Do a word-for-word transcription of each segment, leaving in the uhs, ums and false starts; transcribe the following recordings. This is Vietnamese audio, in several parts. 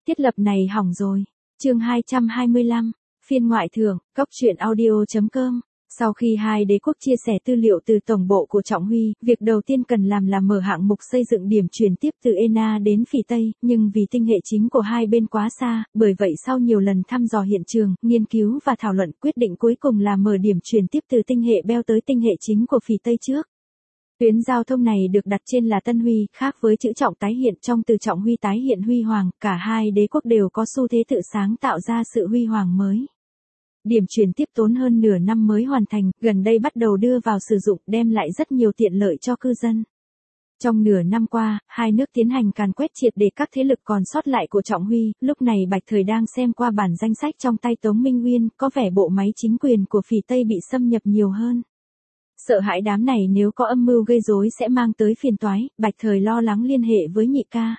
Thiết lập này hỏng rồi. Chương hai trăm hai mươi lăm, phiên ngoại thưởng, cốc truyện audio chấm com. Sau khi hai đế quốc chia sẻ tư liệu từ tổng bộ của Trọng Huy, việc đầu tiên cần làm là mở hạng mục xây dựng điểm truyền tiếp từ Ena đến Phỉ Tây, nhưng vì tinh hệ chính của hai bên quá xa, bởi vậy sau nhiều lần thăm dò hiện trường, nghiên cứu và thảo luận, quyết định cuối cùng là mở điểm truyền tiếp từ tinh hệ Bell tới tinh hệ chính của Phỉ Tây trước. Tuyến giao thông này được đặt trên là Tân Huy, khác với chữ Trọng tái hiện trong từ Trọng Huy tái hiện Huy Hoàng, cả hai đế quốc đều có xu thế tự sáng tạo ra sự huy hoàng mới. Điểm truyền tiếp tốn hơn nửa năm mới hoàn thành, gần đây bắt đầu đưa vào sử dụng, đem lại rất nhiều tiện lợi cho cư dân. Trong nửa năm qua, hai nước tiến hành càn quét triệt để các thế lực còn sót lại của Trọng Huy, lúc này Bạch Thời đang xem qua bản danh sách trong tay Tống Minh Uyên, có vẻ bộ máy chính quyền của Phỉ Tây bị xâm nhập nhiều hơn. Sợ hãi đám này nếu có âm mưu gây rối sẽ mang tới phiền toái, Bạch Thời lo lắng liên hệ với nhị ca.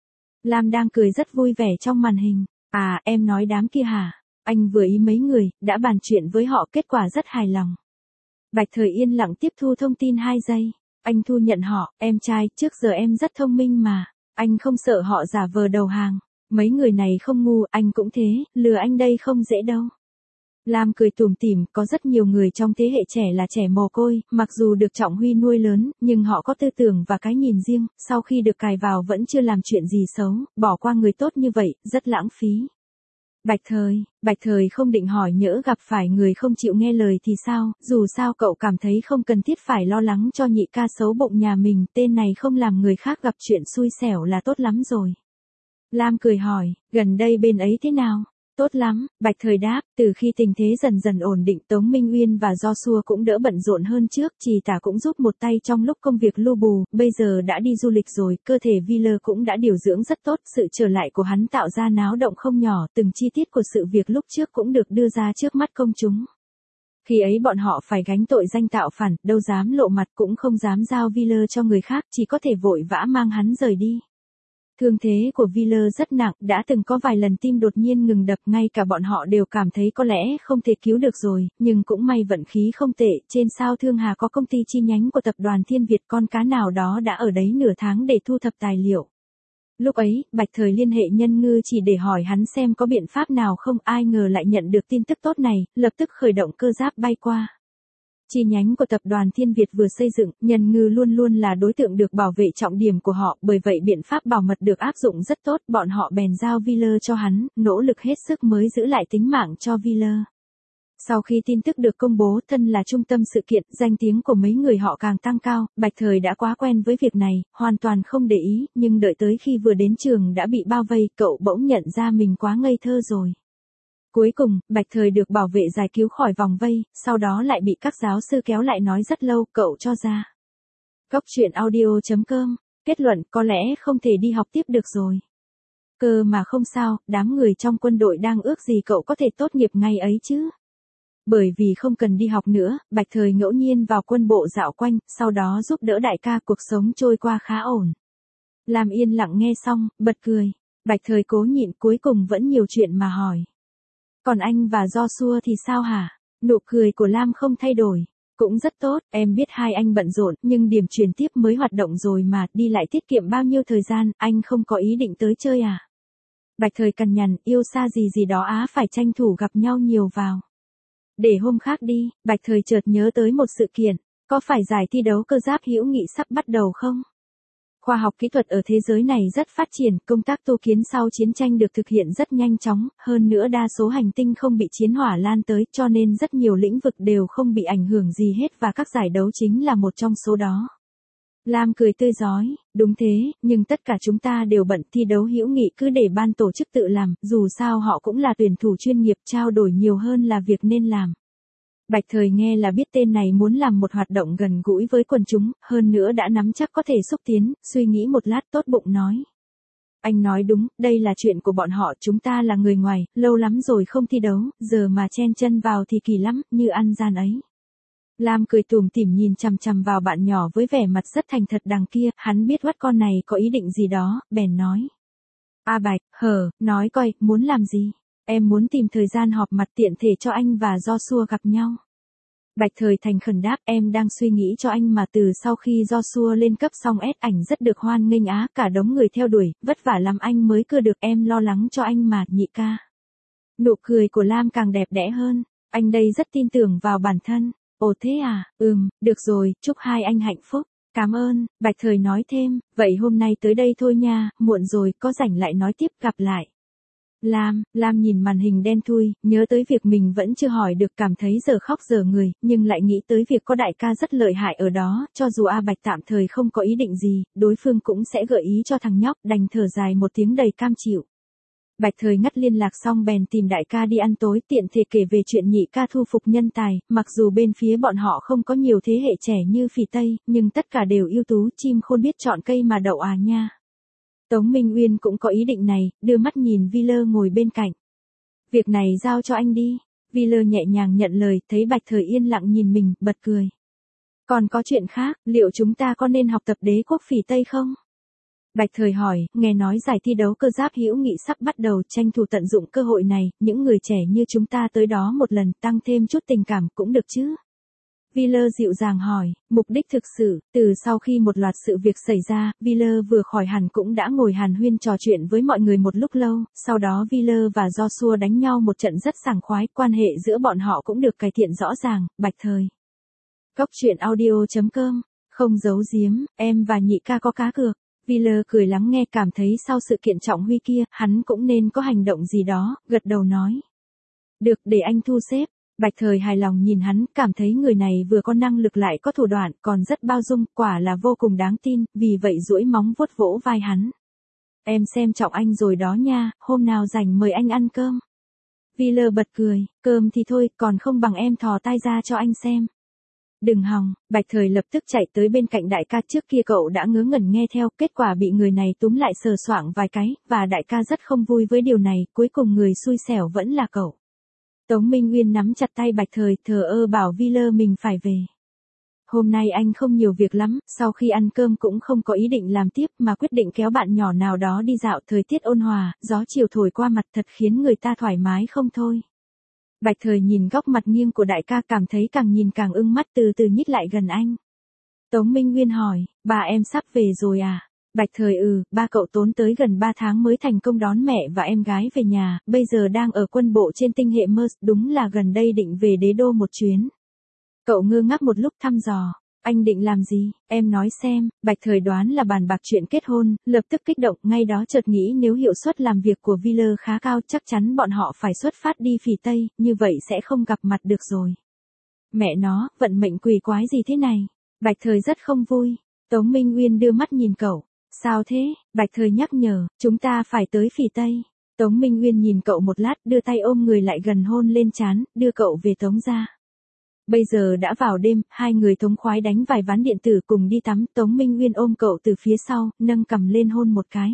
Lam đang cười rất vui vẻ trong màn hình. À, em nói đám kia hả? Anh vừa ý mấy người, đã bàn chuyện với họ, kết quả rất hài lòng. Bạch Thời yên lặng tiếp thu thông tin hai giây. Anh thu nhận họ, em trai, trước giờ em rất thông minh mà. Anh không sợ họ giả vờ đầu hàng. Mấy người này không ngu, anh cũng thế, lừa anh đây không dễ đâu. Lam cười tủm tỉm, có rất nhiều người trong thế hệ trẻ là trẻ mồ côi, mặc dù được Trọng Huy nuôi lớn, nhưng họ có tư tưởng và cái nhìn riêng, sau khi được cài vào vẫn chưa làm chuyện gì xấu, bỏ qua người tốt như vậy, rất lãng phí. Bạch Thời, Bạch Thời không định hỏi nhỡ gặp phải người không chịu nghe lời thì sao, dù sao cậu cảm thấy không cần thiết phải lo lắng cho nhị ca xấu bụng nhà mình, tên này không làm người khác gặp chuyện xui xẻo là tốt lắm rồi. Lam cười hỏi, gần đây bên ấy thế nào? Tốt lắm, Bạch Thời đáp, từ khi tình thế dần dần ổn định Tống Minh Uyên và Joshua cũng đỡ bận rộn hơn trước, Trì Tả cũng giúp một tay trong lúc công việc lu bù, bây giờ đã đi du lịch rồi, cơ thể Wheeler cũng đã điều dưỡng rất tốt, sự trở lại của hắn tạo ra náo động không nhỏ, từng chi tiết của sự việc lúc trước cũng được đưa ra trước mắt công chúng. Khi ấy bọn họ phải gánh tội danh tạo phản, đâu dám lộ mặt cũng không dám giao Wheeler cho người khác, chỉ có thể vội vã mang hắn rời đi. Thương thế của Wheeler rất nặng, đã từng có vài lần tim đột nhiên ngừng đập, ngay cả bọn họ đều cảm thấy có lẽ không thể cứu được rồi, nhưng cũng may vận khí không tệ, trên sao Thương Hà có công ty chi nhánh của tập đoàn Thiên Việt, con cá nào đó đã ở đấy nửa tháng để thu thập tài liệu. Lúc ấy, Bạch Thời liên hệ Nhân Ngư chỉ để hỏi hắn xem có biện pháp nào không, ai ngờ lại nhận được tin tức tốt này, lập tức khởi động cơ giáp bay qua. Chi nhánh của tập đoàn Thiên Việt vừa xây dựng, Nhân Ngư luôn luôn là đối tượng được bảo vệ trọng điểm của họ, bởi vậy biện pháp bảo mật được áp dụng rất tốt, bọn họ bèn giao Wheeler cho hắn, nỗ lực hết sức mới giữ lại tính mạng cho Wheeler. Sau khi tin tức được công bố, thân là trung tâm sự kiện, danh tiếng của mấy người họ càng tăng cao, Bạch Thời đã quá quen với việc này, hoàn toàn không để ý, nhưng đợi tới khi vừa đến trường đã bị bao vây, cậu bỗng nhận ra mình quá ngây thơ rồi. Cuối cùng, Bạch Thời được bảo vệ giải cứu khỏi vòng vây, sau đó lại bị các giáo sư kéo lại nói rất lâu, cậu cho ra. Cốc truyện audio chấm com, kết luận, có lẽ không thể đi học tiếp được rồi. Cơ mà không sao, đám người trong quân đội đang ước gì cậu có thể tốt nghiệp ngay ấy chứ. Bởi vì không cần đi học nữa, Bạch Thời ngẫu nhiên vào quân bộ dạo quanh, sau đó giúp đỡ đại ca, cuộc sống trôi qua khá ổn. Lam yên lặng nghe xong, bật cười. Bạch Thời cố nhịn, cuối cùng vẫn nhiều chuyện mà hỏi. Còn anh và Joshua thì sao hả? Nụ cười của Lam không thay đổi. Cũng rất tốt, em biết hai anh bận rộn, nhưng điểm truyền tiếp mới hoạt động rồi mà, đi lại tiết kiệm bao nhiêu thời gian, anh không có ý định tới chơi à? Bạch Thời cằn nhằn, yêu xa gì gì đó á, phải tranh thủ gặp nhau nhiều vào. Để hôm khác đi, Bạch Thời chợt nhớ tới một sự kiện, có phải giải thi đấu cơ giáp hữu nghị sắp bắt đầu không? Khoa học kỹ thuật ở thế giới này rất phát triển, công tác tu kiến sau chiến tranh được thực hiện rất nhanh chóng, hơn nữa đa số hành tinh không bị chiến hỏa lan tới, cho nên rất nhiều lĩnh vực đều không bị ảnh hưởng gì hết và các giải đấu chính là một trong số đó. Lam cười tươi rói, đúng thế, nhưng tất cả chúng ta đều bận, thi đấu hữu nghị cứ để ban tổ chức tự làm, dù sao họ cũng là tuyển thủ chuyên nghiệp, trao đổi nhiều hơn là việc nên làm. Bạch Thời nghe là biết tên này muốn làm một hoạt động gần gũi với quần chúng, hơn nữa đã nắm chắc có thể xúc tiến, suy nghĩ một lát tốt bụng nói. Anh nói đúng, đây là chuyện của bọn họ, chúng ta là người ngoài, lâu lắm rồi không thi đấu, giờ mà chen chân vào thì kỳ lắm, như ăn gian ấy. Lam cười tủm tỉm nhìn chằm chằm vào bạn nhỏ với vẻ mặt rất thành thật đằng kia, hắn biết Watt con này có ý định gì đó, bèn nói. A Bạch, hờ, nói coi, muốn làm gì? Em muốn tìm thời gian họp mặt tiện thể cho anh và Joshua gặp nhau. Bạch Thời thành khẩn đáp, em đang suy nghĩ cho anh mà, từ sau khi Joshua lên cấp xong ép ảnh rất được hoan nghênh á, cả đống người theo đuổi, vất vả lắm anh mới cưa được, em lo lắng cho anh mà, nhị ca. Nụ cười của Lam càng đẹp đẽ hơn, anh đây rất tin tưởng vào bản thân. Ồ thế à, ừm, được rồi, chúc hai anh hạnh phúc. Cảm ơn, Bạch Thời nói thêm, vậy hôm nay tới đây thôi nha, muộn rồi, có rảnh lại nói tiếp, gặp lại. Lam, Lam nhìn màn hình đen thui, nhớ tới việc mình vẫn chưa hỏi được, cảm thấy giờ khóc giờ người, nhưng lại nghĩ tới việc có đại ca rất lợi hại ở đó, cho dù A Bạch tạm thời không có ý định gì, đối phương cũng sẽ gợi ý cho thằng nhóc, đành thở dài một tiếng đầy cam chịu. Bạch Thời ngắt liên lạc xong bèn tìm đại ca đi ăn tối, tiện thể kể về chuyện nhị ca thu phục nhân tài, mặc dù bên phía bọn họ không có nhiều thế hệ trẻ như Phỉ Tây, nhưng tất cả đều ưu tú, chim khôn biết chọn cây mà đậu à nha. Tống Minh Uyên cũng có ý định này, đưa mắt nhìn Wheeler ngồi bên cạnh. Việc này giao cho anh đi. Wheeler nhẹ nhàng nhận lời, thấy Bạch Thời yên lặng nhìn mình, bật cười. Còn có chuyện khác, liệu chúng ta có nên học tập đế quốc Phỉ Tây không? Bạch Thời hỏi, nghe nói giải thi đấu cơ giáp hữu nghị sắp bắt đầu, tranh thủ tận dụng cơ hội này, những người trẻ như chúng ta tới đó một lần, tăng thêm chút tình cảm cũng được chứ? Wheeler dịu dàng hỏi, mục đích thực sự, từ sau khi một loạt sự việc xảy ra, Wheeler vừa khỏi hẳn cũng đã ngồi hàn huyên trò chuyện với mọi người một lúc lâu, sau đó Wheeler và Joshua đánh nhau một trận rất sảng khoái, quan hệ giữa bọn họ cũng được cải thiện rõ ràng. Bạch Thời. Cốc truyện audio chấm com, không giấu giếm, em và nhị ca có cá cược. Wheeler cười lắng nghe, cảm thấy sau sự kiện Trọng Huy kia, hắn cũng nên có hành động gì đó, gật đầu nói. Được, để anh thu xếp. Bạch Thời hài lòng nhìn hắn, cảm thấy người này vừa có năng lực lại có thủ đoạn, còn rất bao dung, quả là vô cùng đáng tin, vì vậy duỗi móng vuốt vỗ vai hắn. Em xem trọng anh rồi đó nha, hôm nào rảnh mời anh ăn cơm. Wheeler bật cười, cơm thì thôi, còn không bằng em thò tai ra cho anh xem. Đừng hòng, Bạch Thời lập tức chạy tới bên cạnh đại ca, trước kia cậu đã ngớ ngẩn nghe theo, kết quả bị người này túm lại sờ soạng vài cái, và đại ca rất không vui với điều này, cuối cùng người xui xẻo vẫn là cậu. Tống Minh Uyên nắm chặt tay Bạch Thời, thờ ơ bảo Wheeler mình phải về. Hôm nay anh không nhiều việc lắm, sau khi ăn cơm cũng không có ý định làm tiếp mà quyết định kéo bạn nhỏ nào đó đi dạo, thời tiết ôn hòa, gió chiều thổi qua mặt thật khiến người ta thoải mái không thôi. Bạch Thời nhìn góc mặt nghiêng của đại ca, cảm thấy càng nhìn càng ưng mắt, từ từ nhích lại gần anh. Tống Minh Uyên hỏi, bà em sắp về rồi à? Bạch Thời ừ, ba cậu tốn tới gần ba tháng mới thành công đón mẹ và em gái về nhà, bây giờ đang ở quân bộ trên tinh hệ Mers, đúng là gần đây định về đế đô một chuyến. Cậu ngơ ngác một lúc thăm dò, anh định làm gì, em nói xem. Bạch Thời đoán là bàn bạc chuyện kết hôn, lập tức kích động, ngay đó chợt nghĩ nếu hiệu suất làm việc của Wheeler khá cao chắc chắn bọn họ phải xuất phát đi Phỉ Tây, như vậy sẽ không gặp mặt được rồi. Mẹ nó, vận mệnh quỷ quái gì thế này? Bạch Thời rất không vui. Tống Minh Uyên đưa mắt nhìn cậu. Sao thế? Bạch Thời nhắc nhở, chúng ta phải tới Phỉ Tây. Tống Minh Uyên nhìn cậu một lát, đưa tay ôm người lại gần, hôn lên trán, đưa cậu về Tống gia. Bây giờ đã vào đêm, hai người thống khoái đánh vài ván điện tử cùng đi tắm, Tống Minh Uyên ôm cậu từ phía sau, nâng cằm lên hôn một cái.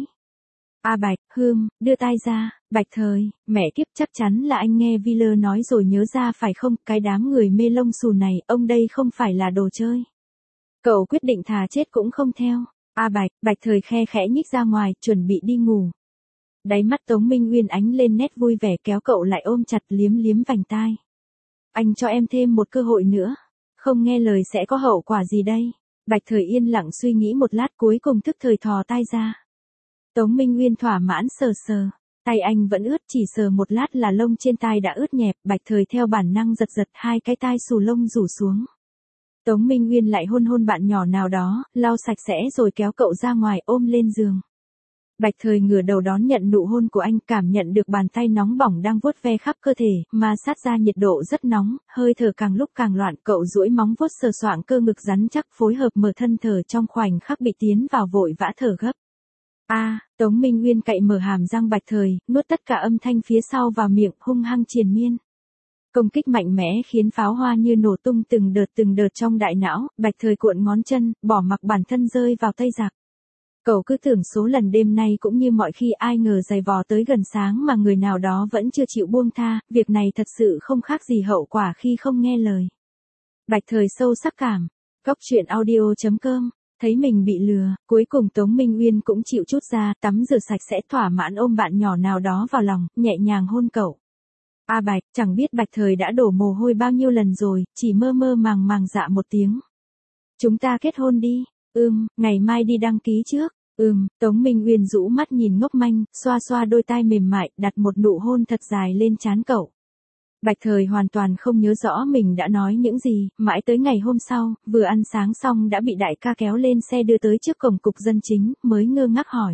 A Bạch, hương, đưa tay ra. Bạch Thời, mẹ kiếp, chắc chắn là anh nghe Wheeler nói rồi nhớ ra phải không, cái đám người mê lông xù này, ông đây không phải là đồ chơi. Cậu quyết định thà chết cũng không theo. A Bạch, Bạch Thời khe khẽ nhích ra ngoài, chuẩn bị đi ngủ. Đáy mắt Tống Minh Uyên ánh lên nét vui vẻ, kéo cậu lại ôm chặt, liếm liếm vành tai. Anh cho em thêm một cơ hội nữa. Không nghe lời sẽ có hậu quả gì đây? Bạch Thời yên lặng suy nghĩ một lát, cuối cùng thức thời thò tay ra. Tống Minh Uyên thỏa mãn sờ sờ. Tay anh vẫn ướt, chỉ sờ một lát là lông trên tai đã ướt nhẹp, Bạch Thời theo bản năng giật giật, hai cái tai xù lông rủ xuống. Tống Minh Uyên lại hôn hôn bạn nhỏ nào đó, lau sạch sẽ rồi kéo cậu ra ngoài, ôm lên giường. Bạch Thời ngửa đầu đón nhận nụ hôn của anh, cảm nhận được bàn tay nóng bỏng đang vuốt ve khắp cơ thể, mà sát ra nhiệt độ rất nóng, hơi thở càng lúc càng loạn, cậu duỗi móng vuốt sờ soạng cơ ngực rắn chắc, phối hợp mở thân thở, trong khoảnh khắc bị tiến vào vội vã thở gấp. A, à, Tống Minh Uyên cậy mở hàm răng Bạch Thời, nuốt tất cả âm thanh phía sau vào miệng, hung hăng triền miên. Công kích mạnh mẽ khiến pháo hoa như nổ tung từng đợt từng đợt trong đại não, Bạch Thời cuộn ngón chân, bỏ mặc bản thân rơi vào tay giặc. Cậu cứ tưởng số lần đêm nay cũng như mọi khi, ai ngờ giày vò tới gần sáng mà người nào đó vẫn chưa chịu buông tha, việc này thật sự không khác gì hậu quả khi không nghe lời. Bạch Thời sâu sắc cảm. Cốc truyện audio chấm com. Thấy mình bị lừa, cuối cùng Tống Minh Uyên cũng chịu chút ra, tắm rửa sạch sẽ, thỏa mãn ôm bạn nhỏ nào đó vào lòng, nhẹ nhàng hôn cậu. A Bạch, chẳng biết Bạch Thời đã đổ mồ hôi bao nhiêu lần rồi, chỉ mơ mơ màng màng dạ một tiếng. Chúng ta kết hôn đi. Ừm, ngày mai đi đăng ký trước. Ừm, Tống Minh Uyên rũ mắt nhìn ngốc manh, xoa xoa đôi tai mềm mại, đặt một nụ hôn thật dài lên trán cậu. Bạch Thời hoàn toàn không nhớ rõ mình đã nói những gì, mãi tới ngày hôm sau, vừa ăn sáng xong đã bị đại ca kéo lên xe đưa tới trước cổng cục dân chính, mới ngơ ngác hỏi.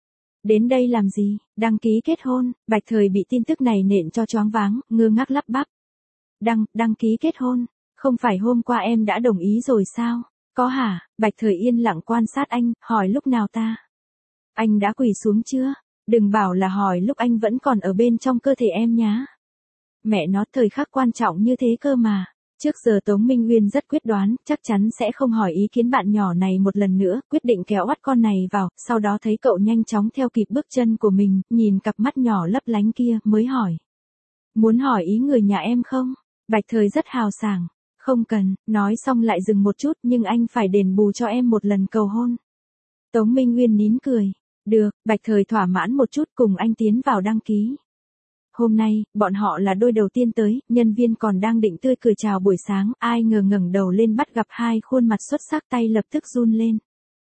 Đến đây làm gì? Đăng ký kết hôn. Bạch Thời bị tin tức này nện cho choáng váng, ngơ ngác lắp bắp. Đăng, đăng ký kết hôn? Không phải hôm qua em đã đồng ý rồi sao? Có hả? Bạch Thời yên lặng quan sát anh, hỏi lúc nào ta? Anh đã quỳ xuống chưa? Đừng bảo là hỏi lúc anh vẫn còn ở bên trong cơ thể em nhá. Mẹ nó, thời khắc quan trọng như thế cơ mà. Trước giờ Tống Minh Uyên rất quyết đoán, chắc chắn sẽ không hỏi ý kiến bạn nhỏ này một lần nữa, quyết định kéo oắt con này vào, sau đó thấy cậu nhanh chóng theo kịp bước chân của mình, nhìn cặp mắt nhỏ lấp lánh kia, mới hỏi. Muốn hỏi ý người nhà em không? Bạch Thời rất hào sảng. Không cần, nói xong lại dừng một chút, nhưng anh phải đền bù cho em một lần cầu hôn. Tống Minh Uyên nín cười. Được, Bạch Thời thỏa mãn một chút, cùng anh tiến vào đăng ký. Hôm nay, bọn họ là đôi đầu tiên tới, nhân viên còn đang định tươi cười chào buổi sáng, ai ngờ ngẩng đầu lên bắt gặp hai khuôn mặt xuất sắc, tay lập tức run lên.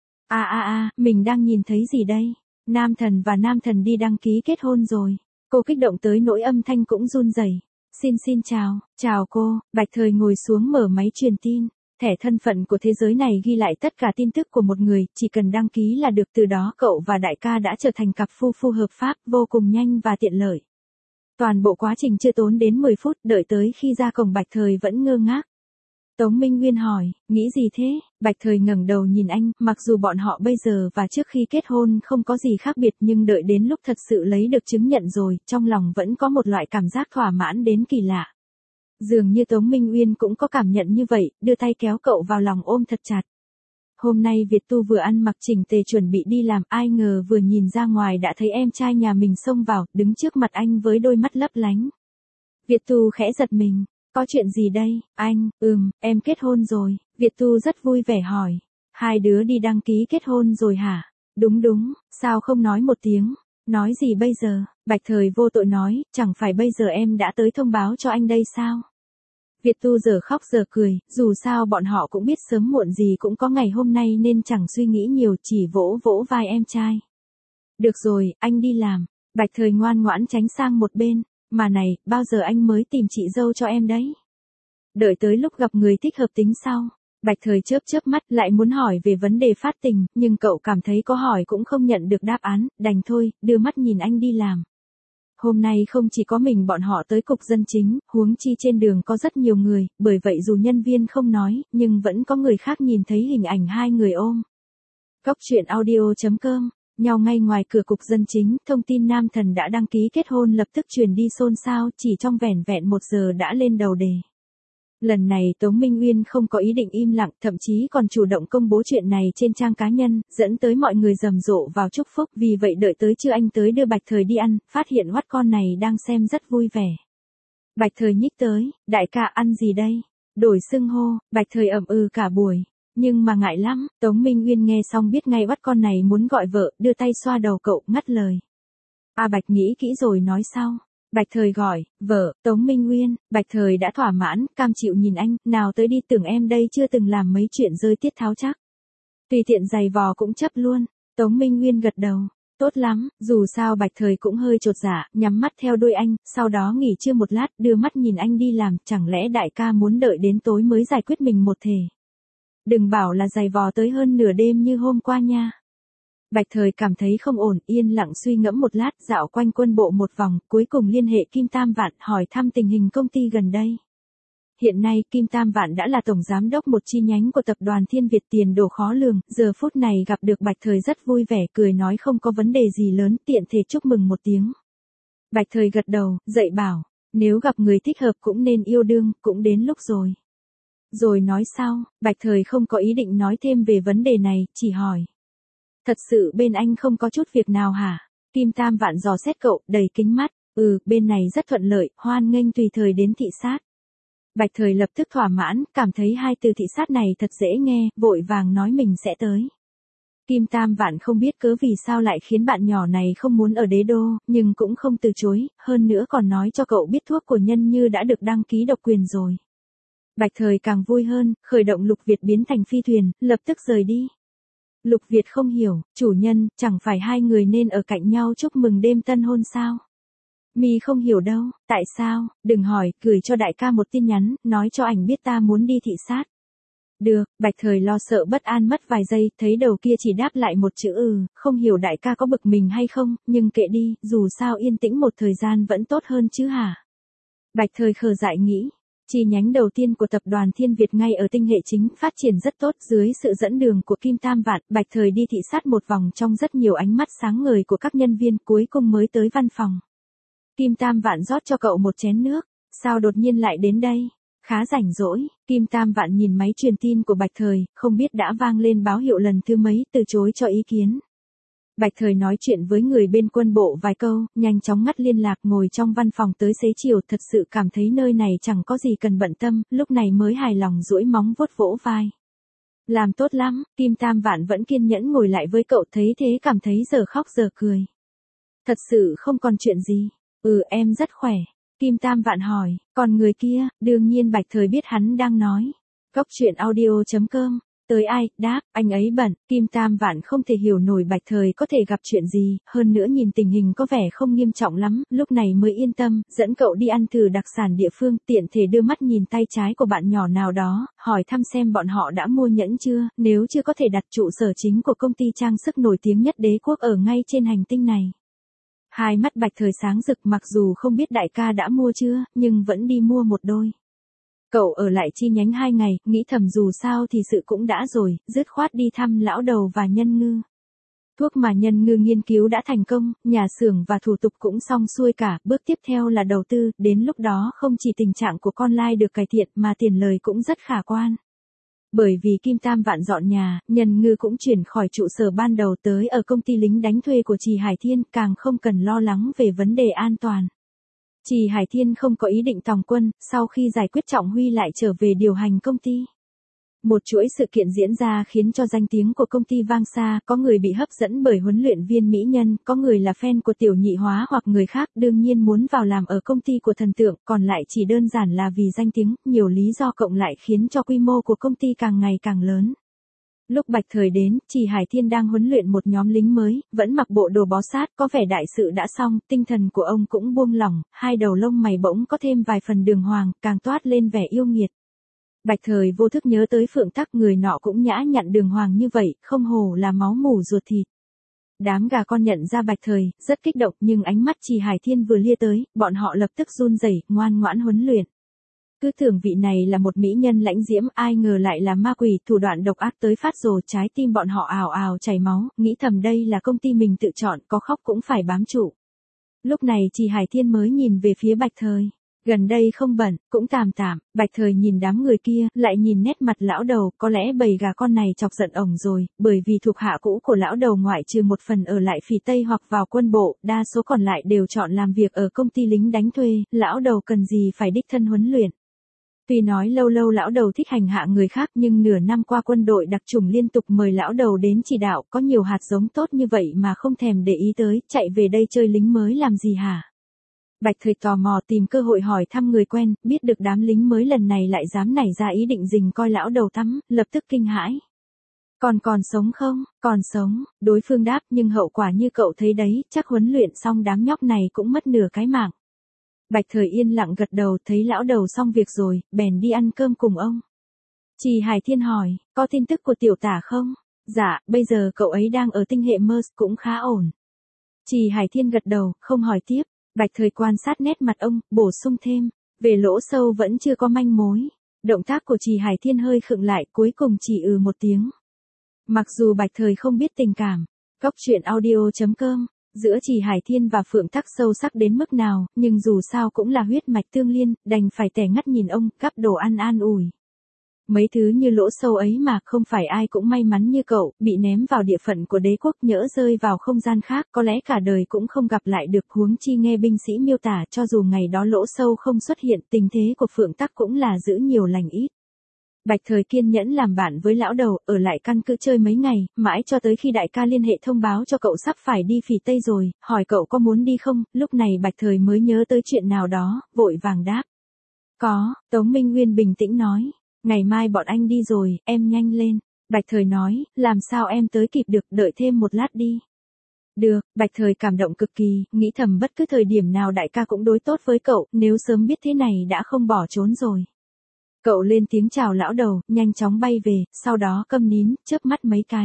A a a, mình đang nhìn thấy gì đây? Nam Thần và Nam Thần đi đăng ký kết hôn rồi. Cô kích động tới nỗi âm thanh cũng run rẩy. Xin xin chào, chào cô. Bạch Thời ngồi xuống mở máy truyền tin. Thẻ thân phận của thế giới này ghi lại tất cả tin tức của một người, chỉ cần đăng ký là được, từ đó cậu và đại ca đã trở thành cặp phu phu hợp pháp, vô cùng nhanh và tiện lợi. Toàn bộ quá trình chưa tốn đến mười phút, đợi tới khi ra cổng Bạch Thời vẫn ngơ ngác. Tống Minh Uyên hỏi, nghĩ gì thế? Bạch Thời ngẩng đầu nhìn anh, mặc dù bọn họ bây giờ và trước khi kết hôn không có gì khác biệt, nhưng đợi đến lúc thật sự lấy được chứng nhận rồi, trong lòng vẫn có một loại cảm giác thỏa mãn đến kỳ lạ. Dường như Tống Minh Uyên cũng có cảm nhận như vậy, đưa tay kéo cậu vào lòng ôm thật chặt. Hôm nay Việt Tu vừa ăn mặc chỉnh tề chuẩn bị đi làm, ai ngờ vừa nhìn ra ngoài đã thấy em trai nhà mình xông vào, đứng trước mặt anh với đôi mắt lấp lánh. Việt Tu khẽ giật mình, có chuyện gì đây, anh? Ừm, em kết hôn rồi. Việt Tu rất vui vẻ hỏi. Hai đứa đi đăng ký kết hôn rồi hả? Đúng đúng, sao không nói một tiếng? Nói gì bây giờ? Bạch Thời vô tội nói, chẳng phải bây giờ em đã tới thông báo cho anh đây sao? Việt Tu giờ khóc giờ cười, dù sao bọn họ cũng biết sớm muộn gì cũng có ngày hôm nay nên chẳng suy nghĩ nhiều, chỉ vỗ vỗ vai em trai. Được rồi, anh đi làm. Bạch Thời ngoan ngoãn tránh sang một bên. Mà này, bao giờ anh mới tìm chị dâu cho em đấy? Đợi tới lúc gặp người thích hợp tính sau. Bạch Thời chớp chớp mắt, lại muốn hỏi về vấn đề phát tình, nhưng cậu cảm thấy có hỏi cũng không nhận được đáp án, đành thôi, đưa mắt nhìn anh đi làm. Hôm nay không chỉ có mình bọn họ tới cục dân chính, huống chi trên đường có rất nhiều người, bởi vậy dù nhân viên không nói, nhưng vẫn có người khác nhìn thấy hình ảnh hai người ôm. Cóc truyện audio chấm com, nhau ngay ngoài cửa cục dân chính, thông tin Nam Thần đã đăng ký kết hôn lập tức truyền đi xôn xao, chỉ trong vẻn vẹn một giờ đã lên đầu đề. Lần này Tống Minh Uyên không có ý định im lặng, thậm chí còn chủ động công bố chuyện này trên trang cá nhân, dẫn tới mọi người rầm rộ vào chúc phúc, vì vậy đợi tới trưa anh tới đưa Bạch Thời đi ăn, phát hiện oắt con này đang xem rất vui vẻ. Bạch Thời nhích tới, đại ca ăn gì đây? Đổi xưng hô, Bạch Thời ậm ừ cả buổi. Nhưng mà ngại lắm, Tống Minh Uyên nghe xong biết ngay oắt con này muốn gọi vợ, đưa tay xoa đầu cậu, ngắt lời. A Bạch nghĩ kỹ rồi nói sau. Bạch Thời gọi, vợ, Tống Minh Uyên. Bạch Thời đã thỏa mãn, cam chịu nhìn anh, nào tới đi, tưởng em đây chưa từng làm mấy chuyện rơi tiết tháo chắc. Tùy tiện giày vò cũng chấp luôn. Tống Minh Uyên gật đầu, tốt lắm, dù sao Bạch Thời cũng hơi chột dạ, nhắm mắt theo đuôi anh, sau đó nghỉ trưa một lát, đưa mắt nhìn anh đi làm, chẳng lẽ đại ca muốn đợi đến tối mới giải quyết mình một thể. Đừng bảo là giày vò tới hơn nửa đêm như hôm qua nha. Bạch Thời cảm thấy không ổn, yên lặng suy ngẫm một lát, dạo quanh quân bộ một vòng, cuối cùng liên hệ Kim Tam Vạn, hỏi thăm tình hình công ty gần đây. Hiện nay, Kim Tam Vạn đã là tổng giám đốc một chi nhánh của tập đoàn Thiên Việt, tiền đồ khó lường, giờ phút này gặp được Bạch Thời rất vui vẻ, cười nói không có vấn đề gì lớn, tiện thể chúc mừng một tiếng. Bạch Thời gật đầu, dạy bảo, nếu gặp người thích hợp cũng nên yêu đương, cũng đến lúc rồi. Rồi nói sau, Bạch Thời không có ý định nói thêm về vấn đề này, chỉ hỏi. Thật sự bên anh không có chút việc nào hả? Kim Tam Vạn dò xét cậu, đầy kính mắt. Ừ, bên này rất thuận lợi, hoan nghênh tùy thời đến thị sát. Bạch Thời lập tức thỏa mãn, cảm thấy hai từ thị sát này thật dễ nghe, vội vàng nói mình sẽ tới. Kim Tam Vạn không biết cớ vì sao lại khiến bạn nhỏ này không muốn ở đế đô, nhưng cũng không từ chối, hơn nữa còn nói cho cậu biết thuốc của Nhân Như đã được đăng ký độc quyền rồi. Bạch Thời càng vui hơn, khởi động Lục Việt biến thành phi thuyền, lập tức rời đi. Lục Việt không hiểu, chủ nhân, chẳng phải hai người nên ở cạnh nhau chúc mừng đêm tân hôn sao? Mi không hiểu đâu, tại sao, đừng hỏi, gửi cho đại ca một tin nhắn, nói cho ảnh biết ta muốn đi thị sát. Được, Bạch Thời lo sợ bất an mất vài giây, thấy đầu kia chỉ đáp lại một chữ ừ, không hiểu đại ca có bực mình hay không, nhưng kệ đi, dù sao yên tĩnh một thời gian vẫn tốt hơn chứ hả? Bạch Thời khờ dại nghĩ. Chi nhánh đầu tiên của tập đoàn Thiên Việt ngay ở tinh hệ chính phát triển rất tốt dưới sự dẫn đường của Kim Tam Vạn. Bạch Thời đi thị sát một vòng trong rất nhiều ánh mắt sáng ngời của các nhân viên, cuối cùng mới tới văn phòng. Kim Tam Vạn rót cho cậu một chén nước. Sao đột nhiên lại đến đây? Khá rảnh rỗi. Kim Tam Vạn nhìn máy truyền tin của Bạch Thời, không biết đã vang lên báo hiệu lần thứ mấy, từ chối cho ý kiến. Bạch Thời nói chuyện với người bên quân bộ vài câu, nhanh chóng ngắt liên lạc, ngồi trong văn phòng tới xế chiều, thật sự cảm thấy nơi này chẳng có gì cần bận tâm, lúc này mới hài lòng duỗi móng vuốt vỗ vai. Làm tốt lắm, Kim Tam Vạn vẫn kiên nhẫn ngồi lại với cậu, thấy thế cảm thấy giờ khóc giờ cười. Thật sự không còn chuyện gì. Ừ, em rất khỏe. Kim Tam Vạn hỏi, còn người kia, đương nhiên Bạch Thời biết hắn đang nói. Cốc truyện audio chấm com. Tới ai, đáp, anh ấy bận. Kim Tam Vạn không thể hiểu nổi Bạch Thời có thể gặp chuyện gì, hơn nữa nhìn tình hình có vẻ không nghiêm trọng lắm, lúc này mới yên tâm, dẫn cậu đi ăn thử đặc sản địa phương, tiện thể đưa mắt nhìn tay trái của bạn nhỏ nào đó, hỏi thăm xem bọn họ đã mua nhẫn chưa, nếu chưa có thể đặt trụ sở chính của công ty trang sức nổi tiếng nhất đế quốc ở ngay trên hành tinh này. Hai mắt Bạch Thời sáng rực, mặc dù không biết đại ca đã mua chưa, nhưng vẫn đi mua một đôi. Cậu ở lại chi nhánh hai ngày, nghĩ thầm dù sao thì sự cũng đã rồi, dứt khoát đi thăm lão đầu và Nhân Ngư. Thuốc mà Nhân Ngư nghiên cứu đã thành công, nhà xưởng và thủ tục cũng xong xuôi cả, bước tiếp theo là đầu tư, đến lúc đó không chỉ tình trạng của con lai được cải thiện mà tiền lời cũng rất khả quan. Bởi vì Kim Tam Vạn dọn nhà, Nhân Ngư cũng chuyển khỏi trụ sở ban đầu tới ở công ty lính đánh thuê của Trì Hải Thiên, càng không cần lo lắng về vấn đề an toàn. Trì Hải Thiên không có ý định tòng quân, sau khi giải quyết Trọng Huy lại trở về điều hành công ty. Một chuỗi sự kiện diễn ra khiến cho danh tiếng của công ty vang xa, có người bị hấp dẫn bởi huấn luyện viên mỹ nhân, có người là fan của Tiểu Nhị Hóa hoặc người khác đương nhiên muốn vào làm ở công ty của thần tượng, còn lại chỉ đơn giản là vì danh tiếng, nhiều lý do cộng lại khiến cho quy mô của công ty càng ngày càng lớn. Lúc Bạch Thời đến, Trì Hải Thiên đang huấn luyện một nhóm lính mới, vẫn mặc bộ đồ bó sát, có vẻ đại sự đã xong, tinh thần của ông cũng buông lỏng, hai đầu lông mày bỗng có thêm vài phần đường hoàng, càng toát lên vẻ yêu nghiệt. Bạch Thời vô thức nhớ tới Phượng Tắc, người nọ cũng nhã nhặn đường hoàng như vậy, không hổ là máu mủ ruột thịt. Đám gà con nhận ra Bạch Thời, rất kích động, nhưng ánh mắt Trì Hải Thiên vừa lia tới, bọn họ lập tức run rẩy, ngoan ngoãn huấn luyện. Cứ tưởng vị này là một mỹ nhân lãnh diễm, ai ngờ lại là ma quỷ, thủ đoạn độc ác tới phát rồ, trái tim bọn họ ào ào chảy máu, nghĩ thầm đây là công ty mình tự chọn, có khóc cũng phải bám trụ. Lúc này Trì Hải Thiên mới nhìn về phía Bạch Thời. Gần đây không bận, cũng tạm tạm, Bạch Thời nhìn đám người kia, lại nhìn nét mặt lão đầu, có lẽ bầy gà con này chọc giận ổng rồi, bởi vì thuộc hạ cũ của lão đầu ngoại trừ một phần ở lại phỉ Tây hoặc vào quân bộ, đa số còn lại đều chọn làm việc ở công ty lính đánh thuê, lão đầu cần gì phải đích thân huấn luyện. Tuy nói lâu lâu lão đầu thích hành hạ người khác nhưng nửa năm qua quân đội đặc chủng liên tục mời lão đầu đến chỉ đạo, có nhiều hạt giống tốt như vậy mà không thèm để ý tới, chạy về đây chơi lính mới làm gì hả? Bạch Thời tò mò tìm cơ hội hỏi thăm người quen, biết được đám lính mới lần này lại dám nảy ra ý định rình coi lão đầu tắm, lập tức kinh hãi. Còn còn sống không? Còn sống, đối phương đáp, nhưng hậu quả như cậu thấy đấy, chắc huấn luyện xong đám nhóc này cũng mất nửa cái mạng. Bạch Thời yên lặng gật đầu, thấy lão đầu xong việc rồi, bèn đi ăn cơm cùng ông. Trì Hải Thiên hỏi, có tin tức của tiểu tả không? Dạ, bây giờ cậu ấy đang ở tinh hệ Mers, cũng khá ổn. Trì Hải Thiên gật đầu, không hỏi tiếp. Bạch Thời quan sát nét mặt ông, bổ sung thêm, về lỗ sâu vẫn chưa có manh mối. Động tác của Trì Hải Thiên hơi khựng lại, cuối cùng chỉ ừ một tiếng. Mặc dù Bạch Thời không biết tình cảm, cốc truyện audio chấm com, giữa Trì Hải Thiên và Phượng Tắc sâu sắc đến mức nào, nhưng dù sao cũng là huyết mạch tương liên, đành phải tẻ ngắt nhìn ông, cắp đồ ăn an ủi. Mấy thứ như lỗ sâu ấy mà không phải ai cũng may mắn như cậu, bị ném vào địa phận của đế quốc, nhỡ rơi vào không gian khác, có lẽ cả đời cũng không gặp lại được, huống chi nghe binh sĩ miêu tả, cho dù ngày đó lỗ sâu không xuất hiện, tình thế của Phượng Tắc cũng là giữ nhiều lành ít. Bạch Thời kiên nhẫn làm bạn với lão đầu, ở lại căn cứ chơi mấy ngày, mãi cho tới khi đại ca liên hệ thông báo cho cậu sắp phải đi Phì Tây rồi, hỏi cậu có muốn đi không, lúc này Bạch Thời mới nhớ tới chuyện nào đó, vội vàng đáp. Có, Tống Minh Nguyên bình tĩnh nói, ngày mai bọn anh đi rồi, em nhanh lên. Bạch Thời nói, làm sao em tới kịp được, đợi thêm một lát đi. Được, Bạch Thời cảm động cực kỳ, nghĩ thầm bất cứ thời điểm nào đại ca cũng đối tốt với cậu, nếu sớm biết thế này đã không bỏ trốn rồi. Cậu lên tiếng chào lão đầu, nhanh chóng bay về, sau đó câm nín, chớp mắt mấy cái.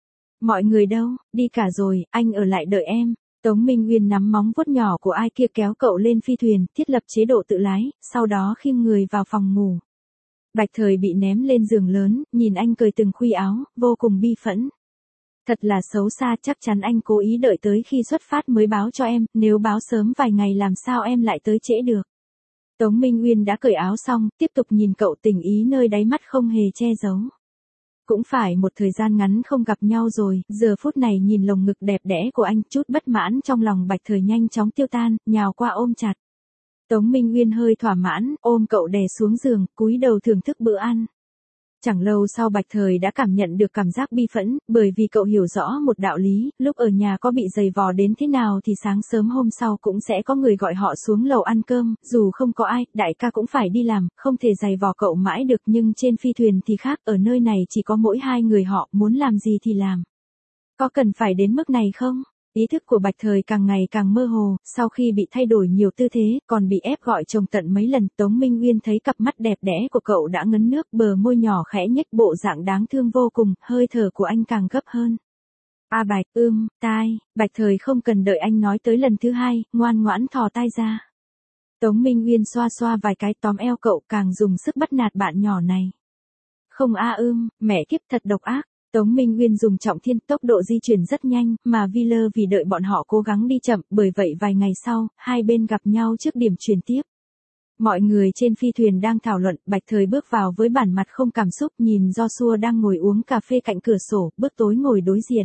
Mọi người đâu, đi cả rồi, anh ở lại đợi em. Tống Minh Nguyên nắm móng vuốt nhỏ của ai kia kéo cậu lên phi thuyền, thiết lập chế độ tự lái, sau đó khiêng người vào phòng ngủ. Bạch Thời bị ném lên giường lớn, nhìn anh cởi từng khuy áo, vô cùng bi phẫn. Thật là xấu xa, chắc chắn anh cố ý đợi tới khi xuất phát mới báo cho em, nếu báo sớm vài ngày làm sao em lại tới trễ được. Tống Minh Nguyên đã cởi áo xong, tiếp tục nhìn cậu, tình ý nơi đáy mắt không hề che giấu. Cũng phải một thời gian ngắn không gặp nhau rồi, giờ phút này nhìn lồng ngực đẹp đẽ của anh, chút bất mãn trong lòng Bạch Thời nhanh chóng tiêu tan, nhào qua ôm chặt. Tống Minh Nguyên hơi thỏa mãn, ôm cậu đè xuống giường, cúi đầu thưởng thức bữa ăn. Chẳng lâu sau Bạch Thời đã cảm nhận được cảm giác bi phẫn, bởi vì cậu hiểu rõ một đạo lý, lúc ở nhà có bị giày vò đến thế nào thì sáng sớm hôm sau cũng sẽ có người gọi họ xuống lầu ăn cơm, dù không có ai, đại ca cũng phải đi làm, không thể giày vò cậu mãi được, nhưng trên phi thuyền thì khác, ở nơi này chỉ có mỗi hai người họ, muốn làm gì thì làm. Có cần phải đến mức này không? Ý thức của Bạch Thời càng ngày càng mơ hồ, sau khi bị thay đổi nhiều tư thế, còn bị ép gọi chồng tận mấy lần, Tống Minh Nguyên thấy cặp mắt đẹp đẽ của cậu đã ngấn nước, bờ môi nhỏ khẽ nhếch, bộ dạng đáng thương vô cùng, hơi thở của anh càng gấp hơn. A Bạch, ưm, tai, Bạch Thời không cần đợi anh nói tới lần thứ hai, ngoan ngoãn thò tai ra. Tống Minh Nguyên xoa xoa vài cái tóm eo cậu, càng dùng sức bắt nạt bạn nhỏ này. Không a ưm, mẹ kiếp thật độc ác. Tống Minh Nguyên dùng trọng thiên, tốc độ di chuyển rất nhanh, mà Wheeler vì đợi bọn họ cố gắng đi chậm, bởi vậy vài ngày sau, hai bên gặp nhau trước điểm chuyển tiếp. Mọi người trên phi thuyền đang thảo luận, Bạch Thời bước vào với bản mặt không cảm xúc, nhìn Joshua đang ngồi uống cà phê cạnh cửa sổ, bước tối ngồi đối diện.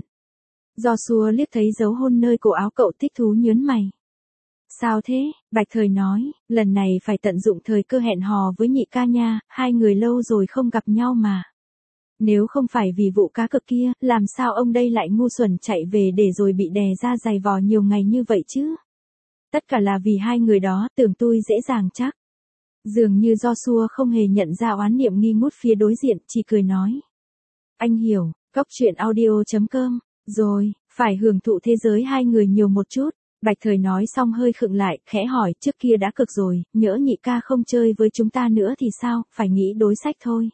Joshua liếc thấy dấu hôn nơi cổ áo cậu, thích thú nhớn mày. Sao thế? Bạch Thời nói, lần này phải tận dụng thời cơ hẹn hò với nhị ca nha, hai người lâu rồi không gặp nhau mà. Nếu không phải vì vụ cá cược kia, làm sao ông đây lại ngu xuẩn chạy về để rồi bị đè ra giày vò nhiều ngày như vậy chứ? Tất cả là vì hai người đó, tưởng tôi dễ dàng chắc. Dường như Joshua không hề nhận ra oán niệm nghi ngút phía đối diện, chỉ cười nói. Anh hiểu, cóc truyện audio chấm com, rồi, phải hưởng thụ thế giới hai người nhiều một chút. Bạch Thời nói xong hơi khựng lại, khẽ hỏi, trước kia đã cực rồi, nhỡ nhị ca không chơi với chúng ta nữa thì sao, phải nghĩ đối sách thôi.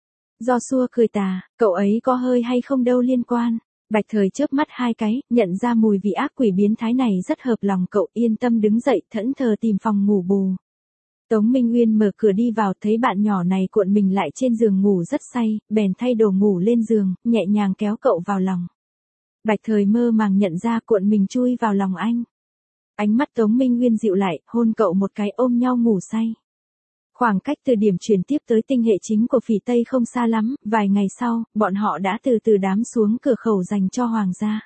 Joshua cười tà, cậu ấy có hơi hay không đâu liên quan. Bạch Thời chớp mắt hai cái, nhận ra mùi vị ác quỷ biến thái này rất hợp lòng cậu, yên tâm đứng dậy, thẫn thờ tìm phòng ngủ bù. Tống Minh Nguyên mở cửa đi vào, thấy bạn nhỏ này cuộn mình lại trên giường ngủ rất say, bèn thay đồ ngủ lên giường, nhẹ nhàng kéo cậu vào lòng. Bạch Thời mơ màng nhận ra cuộn mình chui vào lòng anh. Ánh mắt Tống Minh Nguyên dịu lại, hôn cậu một cái, ôm nhau ngủ say. Khoảng cách từ điểm chuyển tiếp tới tinh hệ chính của Phì Tây không xa lắm, vài ngày sau, bọn họ đã từ từ đám xuống cửa khẩu dành cho hoàng gia.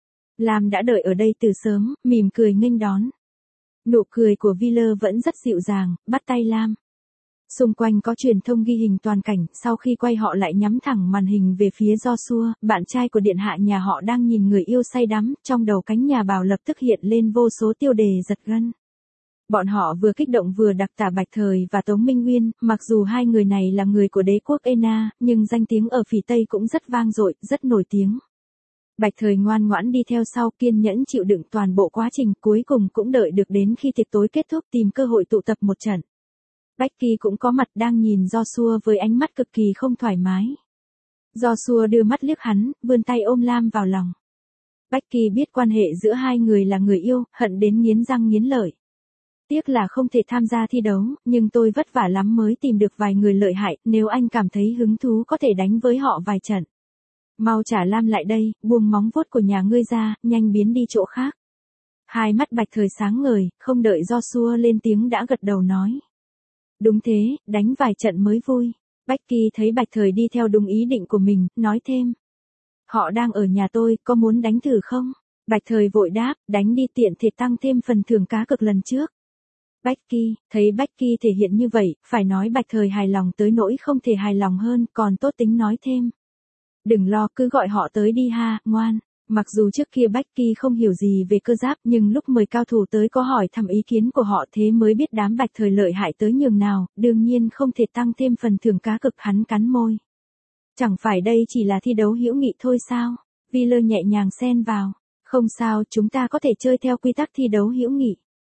Lam đã đợi ở đây từ sớm, mỉm cười nghênh đón. Nụ cười của Wheeler vẫn rất dịu dàng, bắt tay Lam. Xung quanh có truyền thông ghi hình toàn cảnh, sau khi quay họ lại nhắm thẳng màn hình về phía Joshua, bạn trai của điện hạ nhà họ đang nhìn người yêu say đắm, trong đầu cánh nhà bào lập tức hiện lên vô số tiêu đề giật gân. Bọn họ vừa kích động vừa đặc tả Bạch Thời và Tống Minh Nguyên, mặc dù hai người này là người của đế quốc Ena, nhưng danh tiếng ở Phì Tây cũng rất vang dội, rất nổi tiếng. Bạch Thời ngoan ngoãn đi theo sau, kiên nhẫn chịu đựng toàn bộ quá trình, cuối cùng cũng đợi được đến khi tiệc tối kết thúc, tìm cơ hội tụ tập một trận. Becky cũng có mặt, đang nhìn Joshua với ánh mắt cực kỳ không thoải mái. Joshua đưa mắt liếc hắn, vươn tay ôm Lam vào lòng. Becky biết quan hệ giữa hai người là người yêu, hận đến nghiến răng nghiến lợi. Tiếc là không thể tham gia thi đấu, nhưng tôi vất vả lắm mới tìm được vài người lợi hại, nếu anh cảm thấy hứng thú có thể đánh với họ vài trận. Mau trả Lam lại đây, buông móng vuốt của nhà ngươi ra, nhanh biến đi chỗ khác. Hai mắt Bạch Thời sáng ngời, không đợi Joshua lên tiếng đã gật đầu nói. Đúng thế, đánh vài trận mới vui. Becky thấy Bạch Thời đi theo đúng ý định của mình, nói thêm. Họ đang ở nhà tôi, có muốn đánh thử không? Bạch Thời vội đáp, đánh đi, tiện thể tăng thêm phần thưởng cá cược lần trước. Becky, thấy Becky thể hiện như vậy, phải nói Bạch Thời hài lòng tới nỗi không thể hài lòng hơn, còn tốt tính nói thêm. Đừng lo, cứ gọi họ tới đi ha, ngoan. Mặc dù trước kia Becky không hiểu gì về cơ giáp, nhưng lúc mời cao thủ tới có hỏi thăm ý kiến của họ thế mới biết đám Bạch Thời lợi hại tới nhường nào, đương nhiên không thể tăng thêm phần thưởng cá cực. Hắn cắn môi. Chẳng phải đây chỉ là thi đấu hữu nghị thôi sao? Wheeler nhẹ nhàng xen vào. Không sao, chúng ta có thể chơi theo quy tắc thi đấu hữu nghị.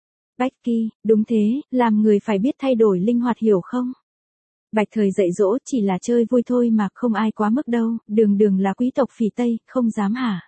Becky, đúng thế, làm người phải biết thay đổi linh hoạt hiểu không? Bạch Thời dạy dỗ chỉ là chơi vui thôi mà không ai quá mức đâu, đường đường là quý tộc phỉ Tây, không dám hả?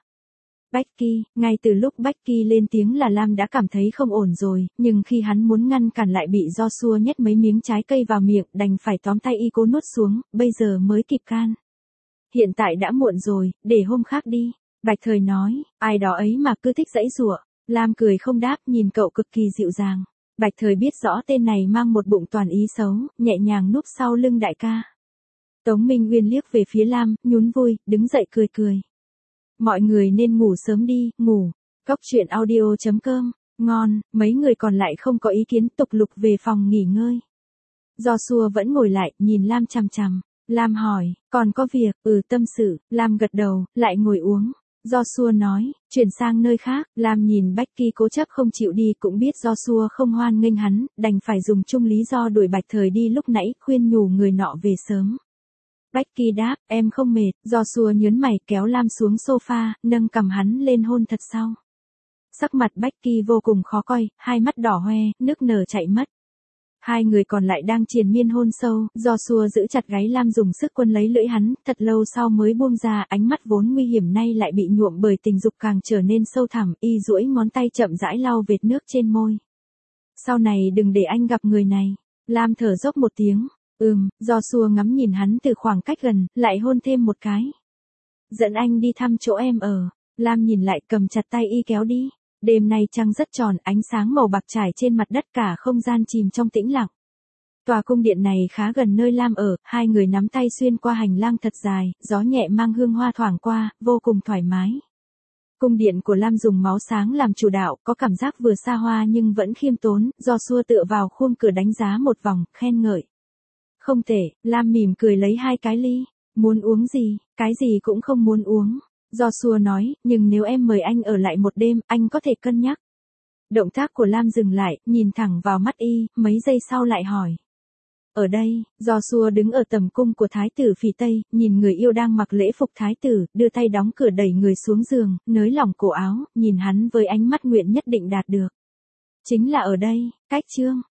Becky, ngay từ lúc Becky lên tiếng là Lam đã cảm thấy không ổn rồi, nhưng khi hắn muốn ngăn cản lại bị Joshua nhét mấy miếng trái cây vào miệng, đành phải tóm tay y cố nuốt xuống, bây giờ mới kịp can. Hiện tại đã muộn rồi, để hôm khác đi. Bạch Thời nói, ai đó ấy mà cứ thích giãy giụa. Lam cười không đáp, nhìn cậu cực kỳ dịu dàng. Bạch Thời biết rõ tên này mang một bụng toàn ý xấu, nhẹ nhàng núp sau lưng đại ca. Tống Minh Uyên liếc về phía Lam, nhún vui, đứng dậy cười cười. Mọi người nên ngủ sớm đi, ngủ. Cốc truyện audio chấm com, ngon, mấy người còn lại không có ý kiến, tục lục về phòng nghỉ ngơi. Joshua vẫn ngồi lại, nhìn Lam chằm chằm. Lam hỏi, còn có việc, ừ tâm sự, Lam gật đầu, lại ngồi uống. Joshua nói, chuyển sang nơi khác, Lam nhìn Becky cố chấp không chịu đi cũng biết Joshua không hoan nghênh hắn, đành phải dùng chung lý do đuổi Bạch Thời đi lúc nãy, khuyên nhủ người nọ về sớm. Becky đáp, em không mệt, Joshua nhớn mày kéo Lam xuống sofa, nâng cầm hắn lên hôn thật sau. Sắc mặt Becky vô cùng khó coi, hai mắt đỏ hoe, nước nở chảy mất. Hai người còn lại đang triền miên hôn sâu, Joshua giữ chặt gáy Lam dùng sức quân lấy lưỡi hắn, thật lâu sau mới buông ra, ánh mắt vốn nguy hiểm nay lại bị nhuộm bởi tình dục càng trở nên sâu thẳm, y duỗi ngón tay chậm rãi lau vệt nước trên môi. Sau này đừng để anh gặp người này. Lam thở dốc một tiếng, ừm, Joshua ngắm nhìn hắn từ khoảng cách gần, lại hôn thêm một cái. Dẫn anh đi thăm chỗ em ở. Lam nhìn lại cầm chặt tay y kéo đi. Đêm nay trăng rất tròn, ánh sáng màu bạc trải trên mặt đất, cả không gian chìm trong tĩnh lặng. Tòa cung điện này khá gần nơi Lam ở, hai người nắm tay xuyên qua hành lang thật dài, gió nhẹ mang hương hoa thoảng qua, vô cùng thoải mái. Cung điện của Lam dùng máu sáng làm chủ đạo, có cảm giác vừa xa hoa nhưng vẫn khiêm tốn, Joshua tựa vào khung cửa đánh giá một vòng, khen ngợi. Không tệ, Lam mỉm cười lấy hai cái ly. Muốn uống gì, cái gì cũng không muốn uống. Joshua nói, nhưng nếu em mời anh ở lại một đêm, anh có thể cân nhắc. Động tác của Lam dừng lại, nhìn thẳng vào mắt y, mấy giây sau lại hỏi. Ở đây, Joshua đứng ở tầm cung của thái tử phỉ Tây, nhìn người yêu đang mặc lễ phục thái tử, đưa tay đóng cửa đẩy người xuống giường, nới lỏng cổ áo, nhìn hắn với ánh mắt nguyện nhất định đạt được. Chính là ở đây, cách chương.